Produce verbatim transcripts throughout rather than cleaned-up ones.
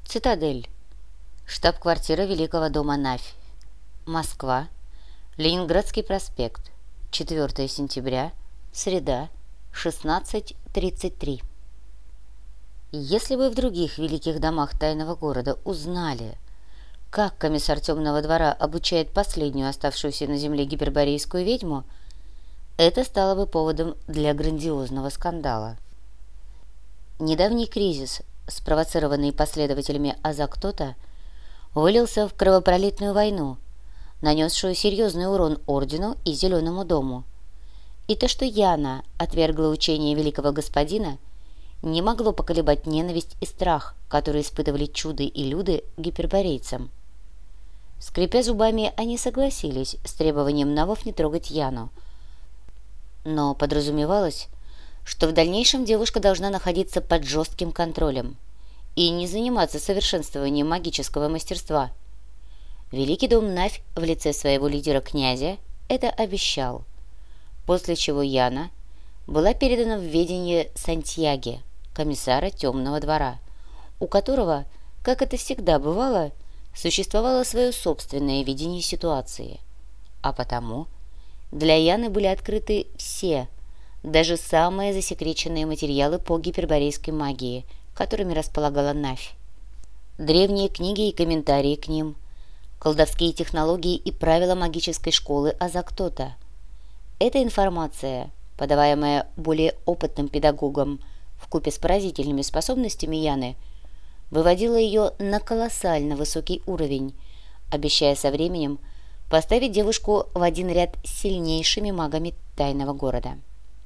Цитадель. Штаб-квартира Великого дома Навь. Москва. Ленинградский проспект. четвёртое сентября. Среда. шестнадцать тридцать три. Если бы в других великих домах тайного города узнали, как комиссар Темного двора обучает последнюю оставшуюся на земле гиперборейскую ведьму, это стало бы поводом для грандиозного скандала. Недавний кризис, спровоцированный последователями Азактота, вылился в кровопролитную войну, нанесшую серьезный урон Ордену и Зеленому дому. И то, что Яна отвергла учение великого господина, не могло поколебать ненависть и страх, которые испытывали чуды и люды гиперборейцам. Скрипя зубами, они согласились с требованием навов не трогать Яну, но подразумевалось, что в дальнейшем девушка должна находиться под жестким контролем и не заниматься совершенствованием магического мастерства. Великий дом Навь в лице своего лидера князя это обещал, после чего Яна была передана в ведение Сантьяге, комиссара Темного двора, у которого, как это всегда бывало, существовало свое собственное видение ситуации, а потому для Яны были открыты все, даже самые засекреченные материалы по гиперборейской магии, которыми располагала Навь. Древние книги и комментарии к ним, колдовские технологии и правила магической школы Азактота. Эта информация, подаваемая более опытным педагогом вкупе с поразительными способностями Яны, выводила ее на колоссально высокий уровень, обещая со временем поставить девушку в один ряд с сильнейшими магами тайного города.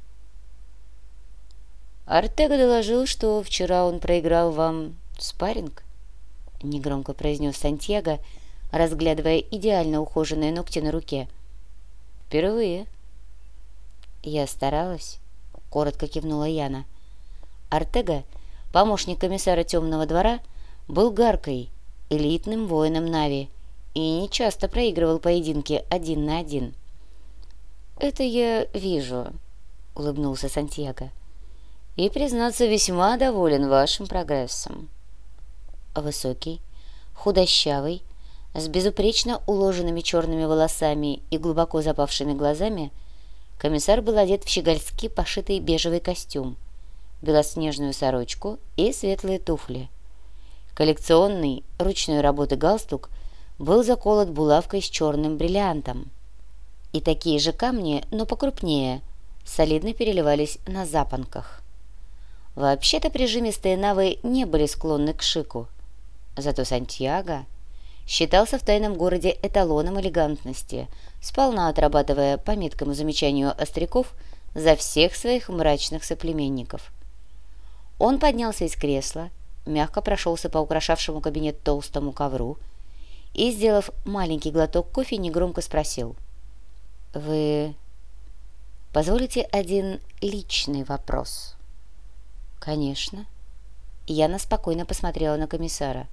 «Артега доложил, что вчера он проиграл вам спарринг», — негромко произнес Сантьяго, разглядывая идеально ухоженные ногти на руке. «Впервые». «Я старалась», — коротко кивнула Яна. Артега, помощник комиссара Темного двора, был гаркой, элитным воином Нави, и нечасто проигрывал поединки один на один. «Это я вижу», — улыбнулся Сантьяго, — «и, признаться, весьма доволен вашим прогрессом». Высокий, худощавый, с безупречно уложенными черными волосами и глубоко запавшими глазами, комиссар был одет в щегольски пошитый бежевый костюм, белоснежную сорочку и светлые туфли. Коллекционный ручной работы галстук был заколот булавкой с черным бриллиантом. И такие же камни, но покрупнее, солидно переливались на запонках. Вообще-то прижимистые навы не были склонны к шику. Зато Сантьяго считался в тайном городе эталоном элегантности, сполна отрабатывая по меткому замечанию остряков за всех своих мрачных соплеменников. Он поднялся из кресла, мягко прошелся по украшавшему кабинет толстому ковру и, сделав маленький глоток кофе, негромко спросил: «Вы позволите один личный вопрос?» «Конечно». Яна спокойно посмотрела на комиссара.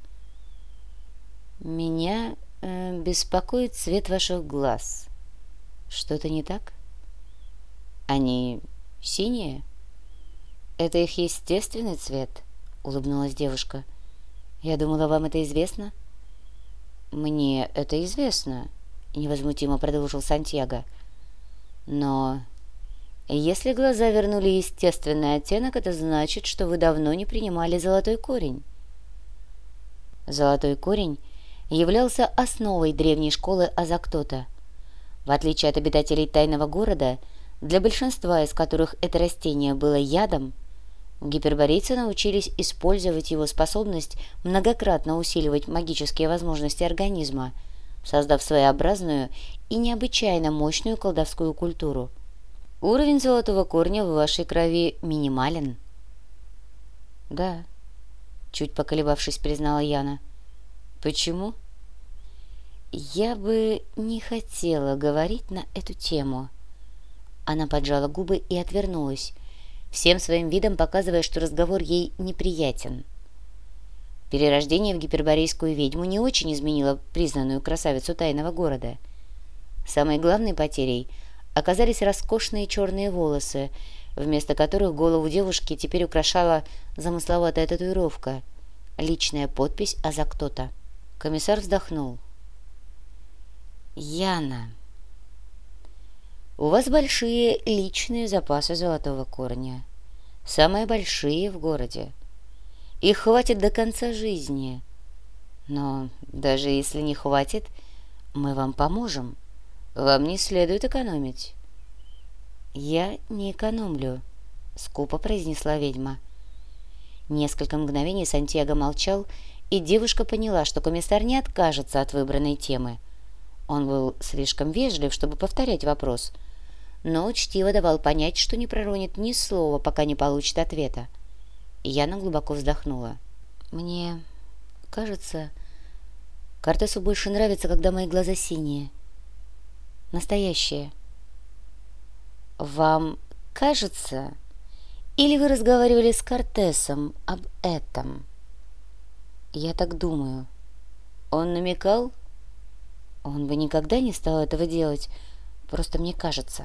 «Меня э, беспокоит цвет ваших глаз. Что-то не так? Они синие?» «Это их естественный цвет», — улыбнулась девушка. «Я думала, вам это известно». «Мне это известно», — невозмутимо продолжил Сантьяго. «Но если глаза вернули естественный оттенок, это значит, что вы давно не принимали золотой корень». Золотой корень являлся основой древней школы Азактота. В отличие от обитателей тайного города, для большинства из которых это растение было ядом, гиперборейцы научились использовать его способность многократно усиливать магические возможности организма, создав своеобразную и необычайно мощную колдовскую культуру. Уровень золотого корня в вашей крови минимален. «Да», — чуть поколебавшись, признала Яна. «Почему?» «Я бы не хотела говорить на эту тему». Она поджала губы и отвернулась, всем своим видом показывая, что разговор ей неприятен. Перерождение в гиперборейскую ведьму не очень изменило признанную красавицу тайного города. Самой главной потерей оказались роскошные черные волосы, вместо которых голову девушки теперь украшала замысловатая татуировка, личная подпись, а за кто-то. Комиссар вздохнул. «Яна, у вас большие личные запасы золотого корня. Самые большие в городе. Их хватит до конца жизни. Но даже если не хватит, мы вам поможем. Вам не следует экономить». «Я не экономлю», — скупо произнесла ведьма. Несколько мгновений Сантьяго молчал, и девушка поняла, что комиссар не откажется от выбранной темы. Он был слишком вежлив, чтобы повторять вопрос, но учтиво давал понять, что не проронит ни слова, пока не получит ответа. Яна глубоко вздохнула. «Мне кажется, Кортесу больше нравится, когда мои глаза синие. Настоящие». «Вам кажется? Или вы разговаривали с Кортесом об этом?» «Я так думаю. Он намекал?» «Он бы никогда не стал этого делать. Просто мне кажется».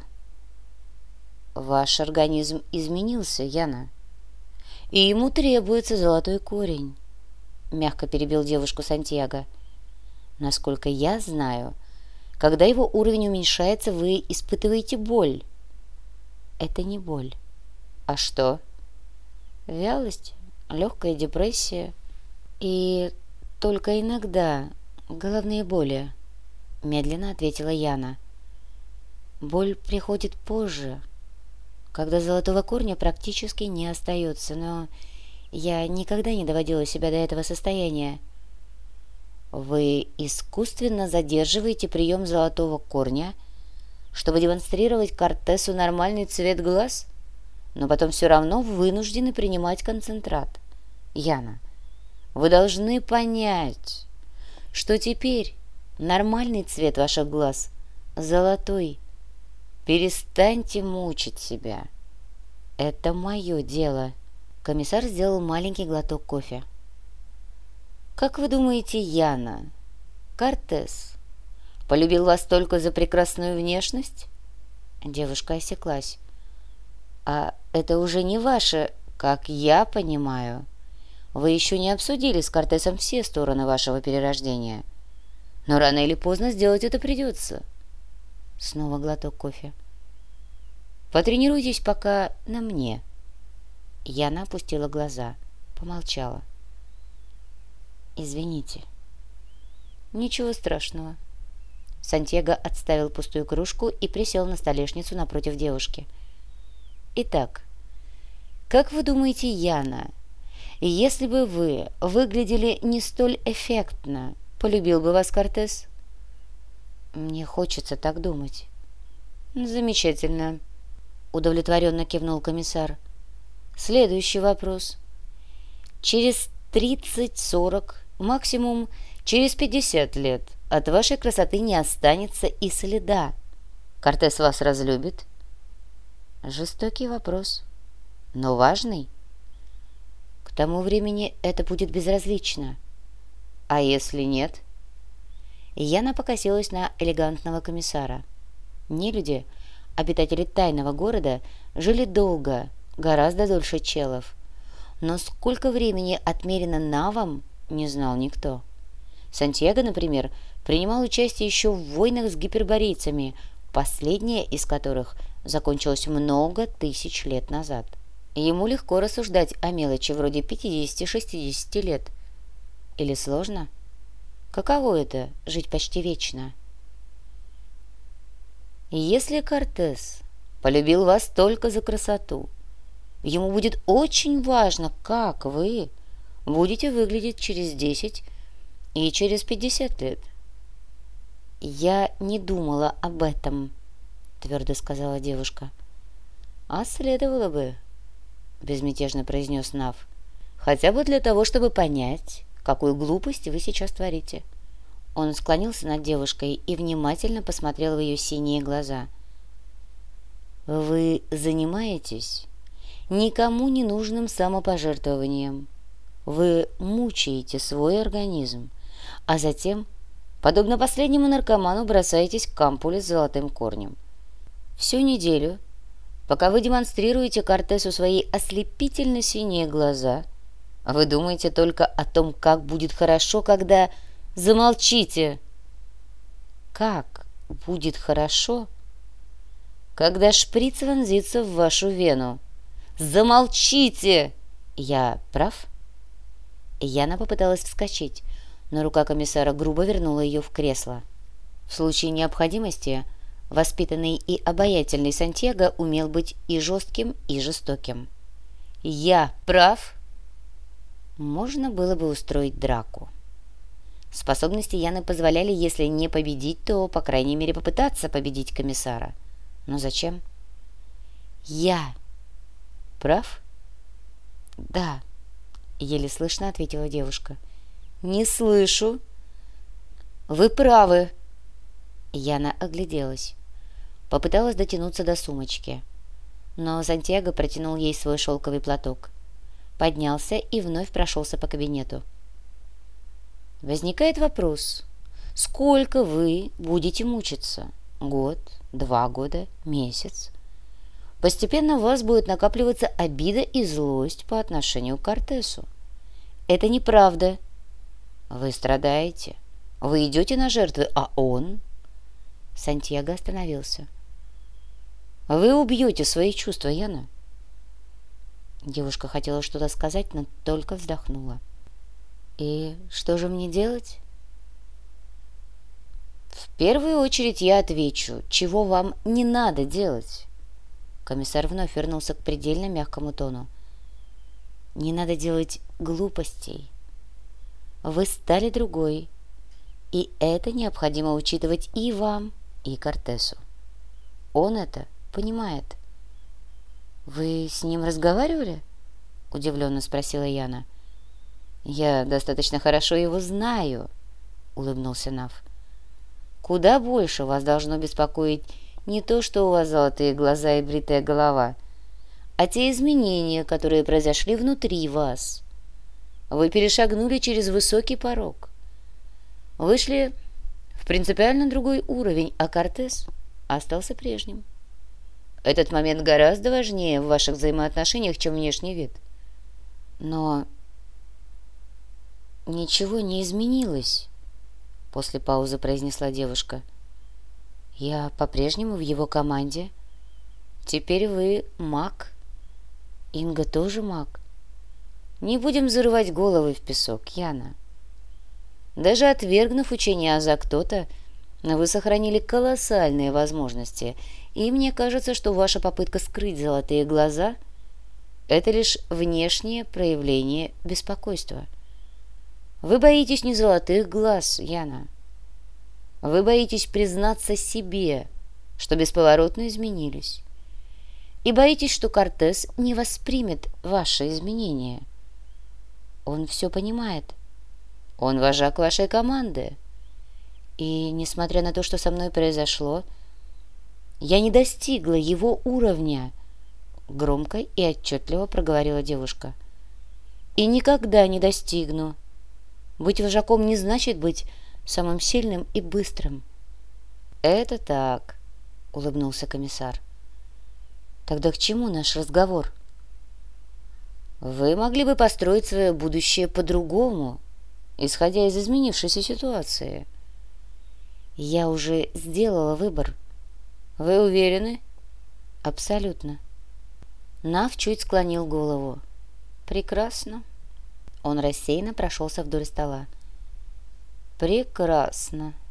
«Ваш организм изменился, Яна, и ему требуется золотой корень», — мягко перебил девушку Сантьяго. «Насколько я знаю, когда его уровень уменьшается, вы испытываете боль». «Это не боль». «А что?» «Вялость, легкая депрессия и только иногда головные боли», — медленно ответила Яна. «Боль приходит позже, когда золотого корня практически не остается, но я никогда не доводила себя до этого состояния». «Вы искусственно задерживаете прием золотого корня, чтобы демонстрировать Кортесу нормальный цвет глаз, но потом все равно вынуждены принимать концентрат. Яна, вы должны понять, что теперь нормальный цвет ваших глаз — золотой. Перестаньте мучить себя. Это мое дело». Комиссар сделал маленький глоток кофе. «Как вы думаете, Яна, Кортес полюбил вас только за прекрасную внешность?» Девушка осеклась. «А это уже не ваше, как я понимаю. Вы еще не обсудили с Кортесом все стороны вашего перерождения. Но рано или поздно сделать это придется». Снова глоток кофе. «Потренируйтесь пока на мне». Яна опустила глаза, помолчала. «Извините». «Ничего страшного». Сантьяго отставил пустую кружку и присел на столешницу напротив девушки. «Итак, как вы думаете, Яна, если бы вы выглядели не столь эффектно, полюбил бы вас Кортес?» «Мне хочется так думать». «Замечательно», — удовлетворенно кивнул комиссар. «Следующий вопрос. Через тридцать-сорок, максимум через пятьдесят лет от вашей красоты не останется и следа. Кортес вас разлюбит?» Жестокий вопрос, но важный. К тому времени это будет безразлично. А если нет? Яна покосилась на элегантного комиссара. Нелюди, обитатели тайного города, жили долго, гораздо дольше челов. Но сколько времени отмерено навам, не знал никто. Сантьяго, например, принимал участие еще в войнах с гиперборейцами, последняя из которых закончилась много тысяч лет назад. Ему легко рассуждать о мелочи вроде пятидесяти-шестидесяти лет. Или сложно? Каково это — жить почти вечно? Если Кортес полюбил вас только за красоту, ему будет очень важно, как вы будете выглядеть через десять и через пятьдесят лет. «Я не думала об этом», — твердо сказала девушка. «А следовало бы», — безмятежно произнес Нав, «хотя бы для того, чтобы понять, какую глупость вы сейчас творите». Он склонился над девушкой и внимательно посмотрел в ее синие глаза. «Вы занимаетесь никому не нужным самопожертвованием. Вы мучаете свой организм, а затем, подобно последнему наркоману, бросаетесь к ампуле с золотым корнем. Всю неделю, пока вы демонстрируете Кортесу свои ослепительно синие глаза, Вы думаете только о том, как будет хорошо, когда... Замолчите! Как будет хорошо, когда шприц вонзится в вашу вену? Замолчите! Я прав? Яна попыталась вскочить, но рука комиссара грубо вернула ее в кресло. В случае необходимости воспитанный и обаятельный Сантьяго умел быть и жестким, и жестоким. «Я прав?» Можно было бы устроить драку. Способности Яны позволяли, если не победить, то, по крайней мере, попытаться победить комиссара. Но зачем? «Я прав?» «Да», — еле слышно ответила девушка. «Не слышу». «Вы правы». Яна огляделась. Попыталась дотянуться до сумочки. Но Сантьяго протянул ей свой шелковый платок. Поднялся и вновь прошелся по кабинету. Возникает вопрос, сколько вы будете мучиться? Год, два года, месяц? Постепенно у вас будет накапливаться обида и злость по отношению к Кортесу. Это неправда. Вы страдаете. Вы идете на жертвы, а он... Сантьяго остановился. Вы убьете свои чувства, Яна. Девушка хотела что-то сказать, но только вздохнула. И что же мне делать? В первую очередь я отвечу, чего вам не надо делать. Комиссар вновь вернулся к предельно мягкому тону. Не надо делать глупостей. Вы стали другой, и это необходимо учитывать и вам, и Кортесу. Он это понимает. «Вы с ним разговаривали?» — удивленно спросила Яна. «Я достаточно хорошо его знаю», — улыбнулся Нав. «Куда больше вас должно беспокоить не то, что у вас золотые глаза и бритая голова, а те изменения, которые произошли внутри вас. Вы перешагнули через высокий порог, вышли в принципиально другой уровень, а Кортес остался прежним. Этот момент гораздо важнее в ваших взаимоотношениях, чем внешний вид. Но ничего не изменилось», — после паузы произнесла девушка. «Я по-прежнему в его команде. Теперь вы маг. Инга тоже маг. Не будем зарывать головы в песок, Яна. Даже отвергнув учение Азактота, вы сохранили колоссальные возможности, и мне кажется, что ваша попытка скрыть золотые глаза — это лишь внешнее проявление беспокойства. Вы боитесь не золотых глаз, Яна. Вы боитесь признаться себе, что бесповоротно изменились, и боитесь, что Кортес не воспримет ваши изменения. Он все понимает. Он вожак вашей команды. И, несмотря на то, что со мной произошло, я не достигла его уровня, — громко и отчетливо проговорила девушка. И никогда не достигну. Быть вожаком не значит быть самым сильным и быстрым. Это так, — улыбнулся комиссар. Тогда к чему наш разговор? Вы могли бы построить свое будущее по-другому, исходя из изменившейся ситуации. Я уже сделала выбор. Вы уверены? Абсолютно. Нав чуть склонил голову. Прекрасно. Он рассеянно прошелся вдоль стола. Прекрасно.